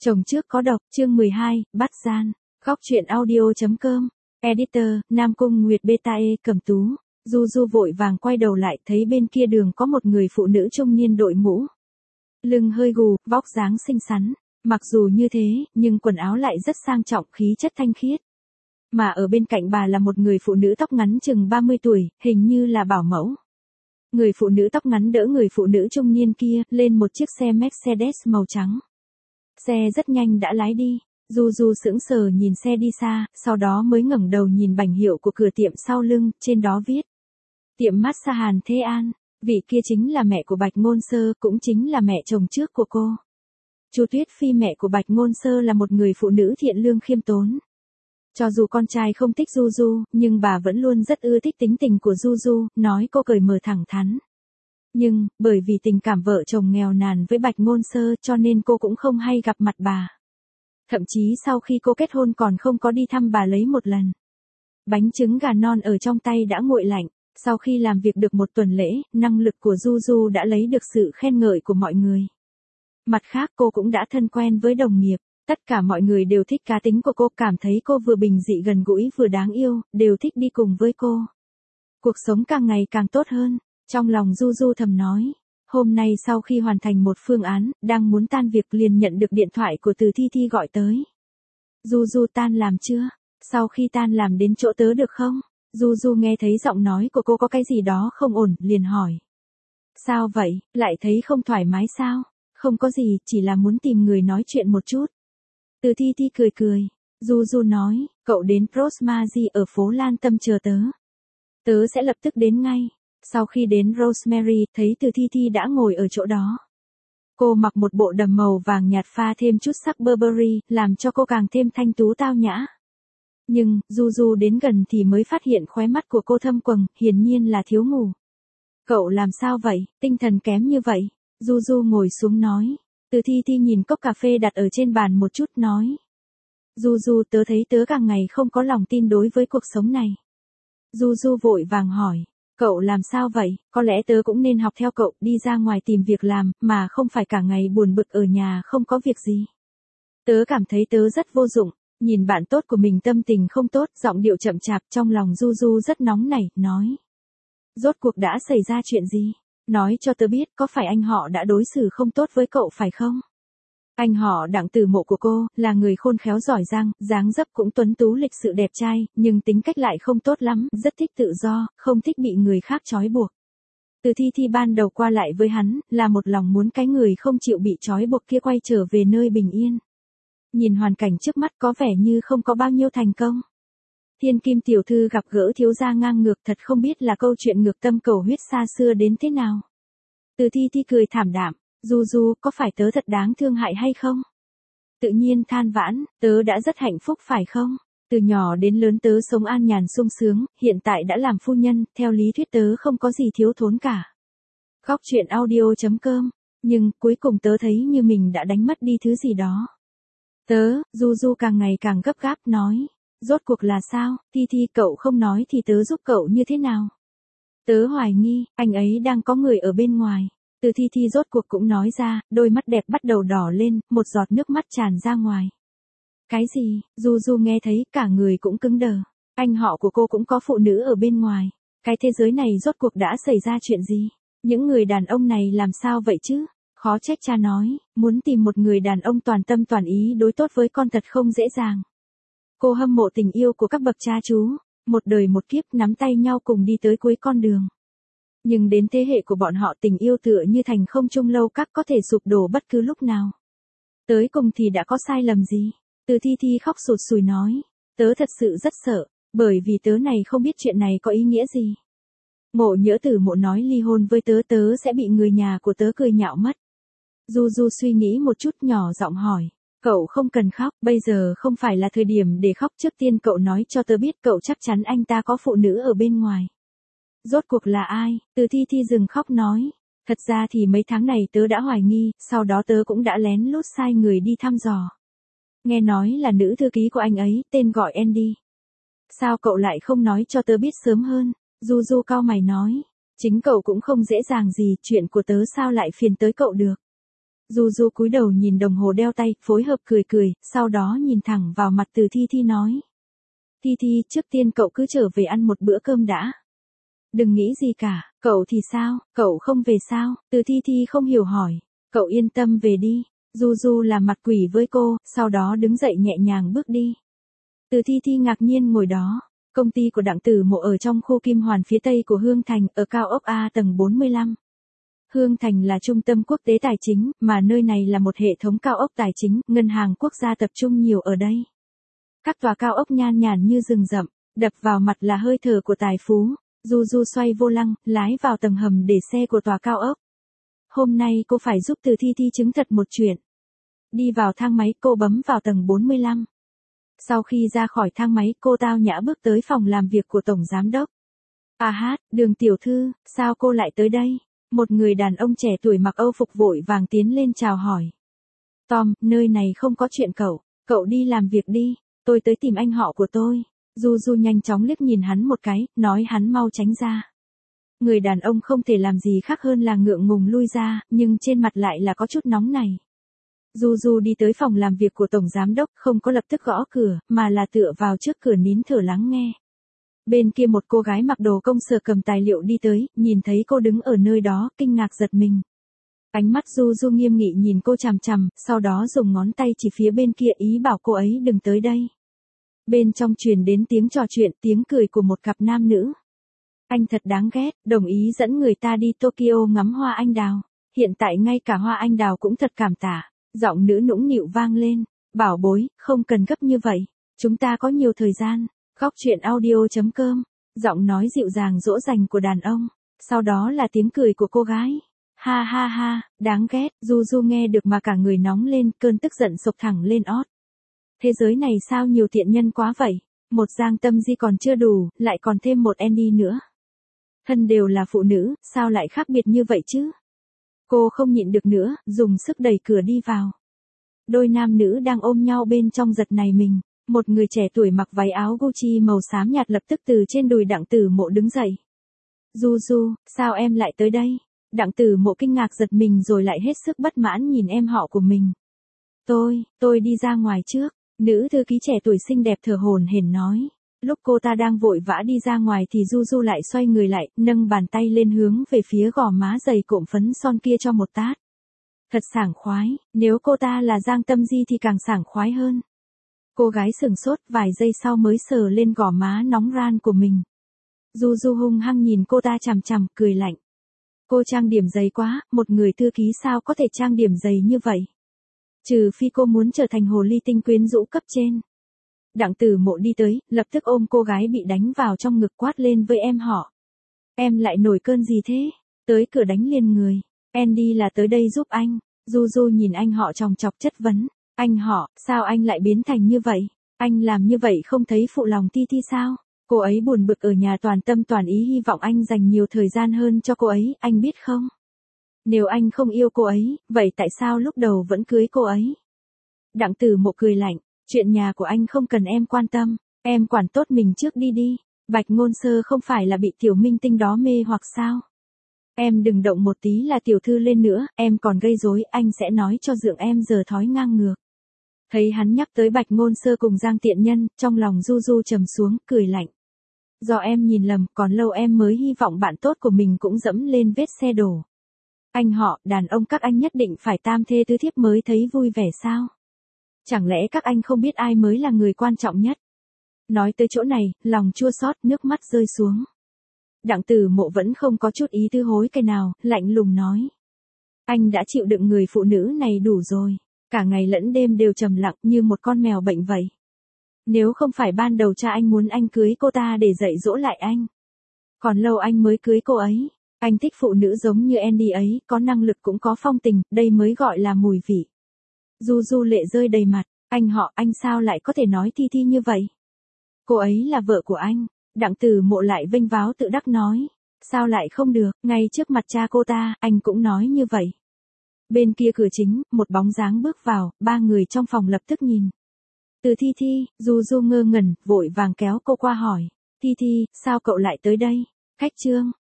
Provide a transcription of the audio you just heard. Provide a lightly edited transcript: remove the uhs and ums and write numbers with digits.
Chồng trước có độc, chương 12, bắt gian. Góc truyện audio.com. Editor, Nam Cung Nguyệt Beta E Cẩm Tú. Du Du vội vàng quay đầu lại, thấy bên kia đường có một người phụ nữ trung niên đội mũ. Lưng hơi gù, vóc dáng xinh xắn. Mặc dù như thế, nhưng quần áo lại rất sang trọng, khí chất thanh khiết. Mà ở bên cạnh bà là một người phụ nữ tóc ngắn chừng 30 tuổi, hình như là bảo mẫu. Người phụ nữ tóc ngắn đỡ người phụ nữ trung niên kia lên một chiếc xe Mercedes màu trắng. Xe rất nhanh đã lái đi. Du Du sững sờ nhìn xe đi xa, sau đó mới ngẩng đầu nhìn bảng hiệu của cửa tiệm sau lưng, trên đó viết: tiệm massage Hàn Thế An. Vị kia chính là mẹ của Bạch Ngôn Sơ, cũng chính là mẹ chồng trước của cô. Chu Tuyết Phi, mẹ của Bạch Ngôn Sơ, là một người phụ nữ thiện lương khiêm tốn. Cho dù con trai không thích Du Du, nhưng bà vẫn luôn rất ưa thích tính tình của Du Du, nói cô cởi mở thẳng thắn. Nhưng, bởi vì tình cảm vợ chồng nghèo nàn với Bạch Ngôn Sơ cho nên cô cũng không hay gặp mặt bà. Thậm chí sau khi cô kết hôn còn không có đi thăm bà lấy một lần. Bánh trứng gà non ở trong tay đã nguội lạnh. Sau khi làm việc được một tuần lễ, năng lực của Du Du đã lấy được sự khen ngợi của mọi người. Mặt khác cô cũng đã thân quen với đồng nghiệp. Tất cả mọi người đều thích cá tính của cô, cảm thấy cô vừa bình dị gần gũi vừa đáng yêu, đều thích đi cùng với cô. Cuộc sống càng ngày càng tốt hơn. Trong lòng Du Du thầm nói. Hôm nay sau khi hoàn thành một phương án, đang muốn tan việc liền nhận được điện thoại của Từ Thi Thi gọi tới. Du Du, tan làm chưa? Sau khi tan làm đến chỗ tớ được không? Du Du nghe thấy giọng nói của cô có cái gì đó không ổn, liền hỏi. Sao vậy, lại thấy không thoải mái sao? Không có gì, chỉ là muốn tìm người nói chuyện một chút. Từ Thi Thi cười cười. Du Du nói, cậu đến Rosemary ở phố Lan Tâm chờ tớ. Tớ sẽ lập tức đến ngay. Sau khi đến Rosemary, thấy Từ Thi Thi đã ngồi ở chỗ đó. Cô mặc một bộ đầm màu vàng nhạt pha thêm chút sắc Burberry, làm cho cô càng thêm thanh tú tao nhã. Nhưng, Du Du đến gần thì mới phát hiện khóe mắt của cô thâm quầng, hiển nhiên là thiếu ngủ. Cậu làm sao vậy, tinh thần kém như vậy? Du Du ngồi xuống nói. Từ Thi Thi nhìn cốc cà phê đặt ở trên bàn một chút nói. Du Du, tớ thấy tớ càng ngày không có lòng tin đối với cuộc sống này. Du Du vội vàng hỏi. Cậu làm sao vậy, có lẽ tớ cũng nên học theo cậu, đi ra ngoài tìm việc làm, mà không phải cả ngày buồn bực ở nhà không có việc gì. Tớ cảm thấy tớ rất vô dụng, nhìn bạn tốt của mình tâm tình không tốt, giọng điệu chậm chạp, trong lòng Du Du rất nóng nảy, nói. Rốt cuộc đã xảy ra chuyện gì? Nói cho tớ biết, có phải anh họ đã đối xử không tốt với cậu phải không? Anh họ Đặng Tử Mộ của cô, là người khôn khéo giỏi giang, dáng dấp cũng tuấn tú lịch sự đẹp trai, nhưng tính cách lại không tốt lắm, rất thích tự do, không thích bị người khác trói buộc. Từ Thi Thi ban đầu qua lại với hắn, là một lòng muốn cái người không chịu bị trói buộc kia quay trở về nơi bình yên. Nhìn hoàn cảnh trước mắt có vẻ như không có bao nhiêu thành công. Thiên Kim tiểu thư gặp gỡ thiếu gia ngang ngược, thật không biết là câu chuyện ngược tâm cầu huyết xa xưa đến thế nào. Từ Thi Thi cười thảm đạm. Du Du, có phải tớ thật đáng thương hại hay không? Tự nhiên than vãn, tớ đã rất hạnh phúc phải không? Từ nhỏ đến lớn tớ sống an nhàn sung sướng, hiện tại đã làm phu nhân, theo lý thuyết tớ không có gì thiếu thốn cả. Góc truyện audio.com. Nhưng, cuối cùng tớ thấy như mình đã đánh mất đi thứ gì đó. Du Du càng ngày càng gấp gáp nói. Rốt cuộc là sao, Thi Thi, cậu không nói thì tớ giúp cậu như thế nào? Tớ hoài nghi, anh ấy đang có người ở bên ngoài. Từ Thi Thi rốt cuộc cũng nói ra, đôi mắt đẹp bắt đầu đỏ lên, một giọt nước mắt tràn ra ngoài. Cái gì? Du Du nghe thấy, cả người cũng cứng đờ. Anh họ của cô cũng có phụ nữ ở bên ngoài. Cái thế giới này rốt cuộc đã xảy ra chuyện gì? Những người đàn ông này làm sao vậy chứ? Khó trách cha nói, muốn tìm một người đàn ông toàn tâm toàn ý đối tốt với con thật không dễ dàng. Cô hâm mộ tình yêu của các bậc cha chú, một đời một kiếp nắm tay nhau cùng đi tới cuối con đường. Nhưng đến thế hệ của bọn họ, tình yêu tựa như thành không trung lâu các, có thể sụp đổ bất cứ lúc nào. Tới cùng thì đã có sai lầm gì? Từ Thi Thi khóc sụt sùi nói. Tớ thật sự rất sợ, bởi vì tớ này không biết chuyện này có ý nghĩa gì. Mộ Nhỡ Tử Mộ nói ly hôn với tớ, tớ sẽ bị người nhà của tớ cười nhạo mất. Du Du suy nghĩ một chút, nhỏ giọng hỏi. Cậu không cần khóc, bây giờ không phải là thời điểm để khóc, trước tiên cậu nói cho tớ biết cậu chắc chắn anh ta có phụ nữ ở bên ngoài. Rốt cuộc là ai? Từ Thi Thi dừng khóc nói. Thật ra thì mấy tháng này tớ đã hoài nghi, sau đó tớ cũng đã lén lút sai người đi thăm dò. Nghe nói là nữ thư ký của anh ấy, tên gọi Andy. Sao cậu lại không nói cho tớ biết sớm hơn? Du Du cau mày nói. Chính cậu cũng không dễ dàng gì, chuyện của tớ sao lại phiền tới cậu được? Du Du cúi đầu nhìn đồng hồ đeo tay, phối hợp cười cười, sau đó nhìn thẳng vào mặt Từ Thi Thi nói. Thi Thi, trước tiên cậu cứ trở về ăn một bữa cơm đã. Đừng nghĩ gì cả, cậu thì sao, cậu không về sao? Từ Thi Thi không hiểu hỏi. Cậu yên tâm về đi. Du Du làm mặt quỷ với cô, sau đó đứng dậy nhẹ nhàng bước đi. Từ Thi Thi ngạc nhiên ngồi đó. Công ty của Đặng Tử Mộ ở trong khu Kim Hoàn phía tây của Hương Thành, ở cao ốc A tầng 45. Hương Thành là trung tâm quốc tế tài chính, mà nơi này là một hệ thống cao ốc tài chính, ngân hàng quốc gia tập trung nhiều ở đây. Các tòa cao ốc nhan nhản như rừng rậm, đập vào mặt là hơi thở của tài phú. Du Du xoay vô lăng, lái vào tầng hầm để xe của tòa cao ốc. Hôm nay cô phải giúp Từ Thi Thi chứng thật một chuyện. Đi vào thang máy, cô bấm vào tầng 45. Sau khi ra khỏi thang máy, cô tao nhã bước tới phòng làm việc của tổng giám đốc. À hát, Đường tiểu thư, sao cô lại tới đây? Một người đàn ông trẻ tuổi mặc Âu phục vội vàng tiến lên chào hỏi. Tom, nơi này không có chuyện cậu đi làm việc đi, tôi tới tìm anh họ của tôi. Du Du nhanh chóng liếc nhìn hắn một cái, nói hắn mau tránh ra. Người đàn ông không thể làm gì khác hơn là ngượng ngùng lui ra, nhưng trên mặt lại là có chút nóng này. Du Du đi tới phòng làm việc của tổng giám đốc, không có lập tức gõ cửa, mà là tựa vào trước cửa nín thở lắng nghe. Bên kia một cô gái mặc đồ công sở cầm tài liệu đi tới, nhìn thấy cô đứng ở nơi đó, kinh ngạc giật mình. Ánh mắt Du Du nghiêm nghị nhìn cô chằm chằm, sau đó dùng ngón tay chỉ phía bên kia ý bảo cô ấy đừng tới đây. Bên trong truyền đến tiếng trò chuyện, tiếng cười của một cặp nam nữ. Anh thật đáng ghét, đồng ý dẫn người ta đi Tokyo ngắm hoa anh đào. Hiện tại ngay cả hoa anh đào cũng thật cảm tạ. Giọng nữ nũng nịu vang lên. Bảo bối, không cần gấp như vậy. Chúng ta có nhiều thời gian. Góc truyện audio.com. Giọng nói dịu dàng dỗ dành của đàn ông. Sau đó là tiếng cười của cô gái. Ha ha ha, đáng ghét. Du Du nghe được mà cả người nóng lên, cơn tức giận sộc thẳng lên ót. Thế giới này sao nhiều tiện nhân quá vậy? Một Giang Tâm Di còn chưa đủ, lại còn thêm một Andy nữa. Thân đều là phụ nữ, sao lại khác biệt như vậy chứ? Cô không nhịn được nữa, dùng sức đẩy cửa đi vào. Đôi nam nữ đang ôm nhau bên trong giật này mình. Một người trẻ tuổi mặc váy áo Gucci màu xám nhạt lập tức từ trên đùi Đặng Tử Mộ đứng dậy. Du Du, sao em lại tới đây? Đặng Tử Mộ kinh ngạc giật mình rồi lại hết sức bất mãn nhìn em họ của mình. Tôi đi ra ngoài trước. Nữ thư ký trẻ tuổi xinh đẹp thở hổn hển nói. Lúc cô ta đang vội vã đi ra ngoài thì Du Du lại xoay người lại, nâng bàn tay lên hướng về phía gò má dày cộm phấn son kia cho một tát. Thật sảng khoái, nếu cô ta là Giang Tâm Di thì càng sảng khoái hơn. Cô gái sửng sốt, vài giây sau mới sờ lên gò má nóng ran của mình. Du Du hung hăng nhìn cô ta chằm chằm, cười lạnh. Cô trang điểm dày quá, một người thư ký sao có thể trang điểm dày như vậy? Trừ phi cô muốn trở thành hồ ly tinh quyến rũ cấp trên. Đặng Tử Mộ đi tới, lập tức ôm cô gái bị đánh vào trong ngực quát lên với em họ. Em lại nổi cơn gì thế? Tới cửa đánh liền người. Andy là tới đây giúp anh. Du Du nhìn anh họ chòng chọc chất vấn. Anh họ, sao anh lại biến thành như vậy? Anh làm như vậy không thấy phụ lòng Ti Ti sao? Cô ấy buồn bực ở nhà toàn tâm toàn ý hy vọng anh dành nhiều thời gian hơn cho cô ấy, anh biết không? Nếu anh không yêu cô ấy, vậy tại sao lúc đầu vẫn cưới cô ấy? Đặng Tử Mộ cười lạnh, chuyện nhà của anh không cần em quan tâm, em quản tốt mình trước đi đi. Bạch Ngôn Sơ không phải là bị tiểu minh tinh đó mê hoặc sao? Em đừng động một tí là tiểu thư lên nữa, em còn gây rối, anh sẽ nói cho dượng em giờ thói ngang ngược. Thấy hắn nhắc tới Bạch Ngôn Sơ cùng Giang Tiện Nhân, trong lòng Du Du trầm xuống, cười lạnh. Do em nhìn lầm, còn lâu em mới hy vọng bạn tốt của mình cũng dẫm lên vết xe đổ. Anh họ, đàn ông các anh nhất định phải tam thê tứ thiếp mới thấy vui vẻ sao? Chẳng lẽ các anh không biết ai mới là người quan trọng nhất? Nói tới chỗ này, lòng chua xót, nước mắt rơi xuống. Đặng Tử Mộ vẫn không có chút ý tư hối cái nào, lạnh lùng nói. Anh đã chịu đựng người phụ nữ này đủ rồi. Cả ngày lẫn đêm đều trầm lặng như một con mèo bệnh vậy. Nếu không phải ban đầu cha anh muốn anh cưới cô ta để dạy dỗ lại anh. Còn lâu anh mới cưới cô ấy. Anh thích phụ nữ giống như Andy ấy, có năng lực cũng có phong tình, đây mới gọi là mùi vị. Du Du lệ rơi đầy mặt, anh họ, anh sao lại có thể nói Thi Thi như vậy? Cô ấy là vợ của anh. Đặng Tử Mộ lại vênh váo tự đắc nói. Sao lại không được, ngay trước mặt cha cô ta, anh cũng nói như vậy. Bên kia cửa chính, một bóng dáng bước vào, ba người trong phòng lập tức nhìn. Từ Thi Thi, Du Du ngơ ngẩn, vội vàng kéo cô qua hỏi. Thi Thi, sao cậu lại tới đây? Khách trương,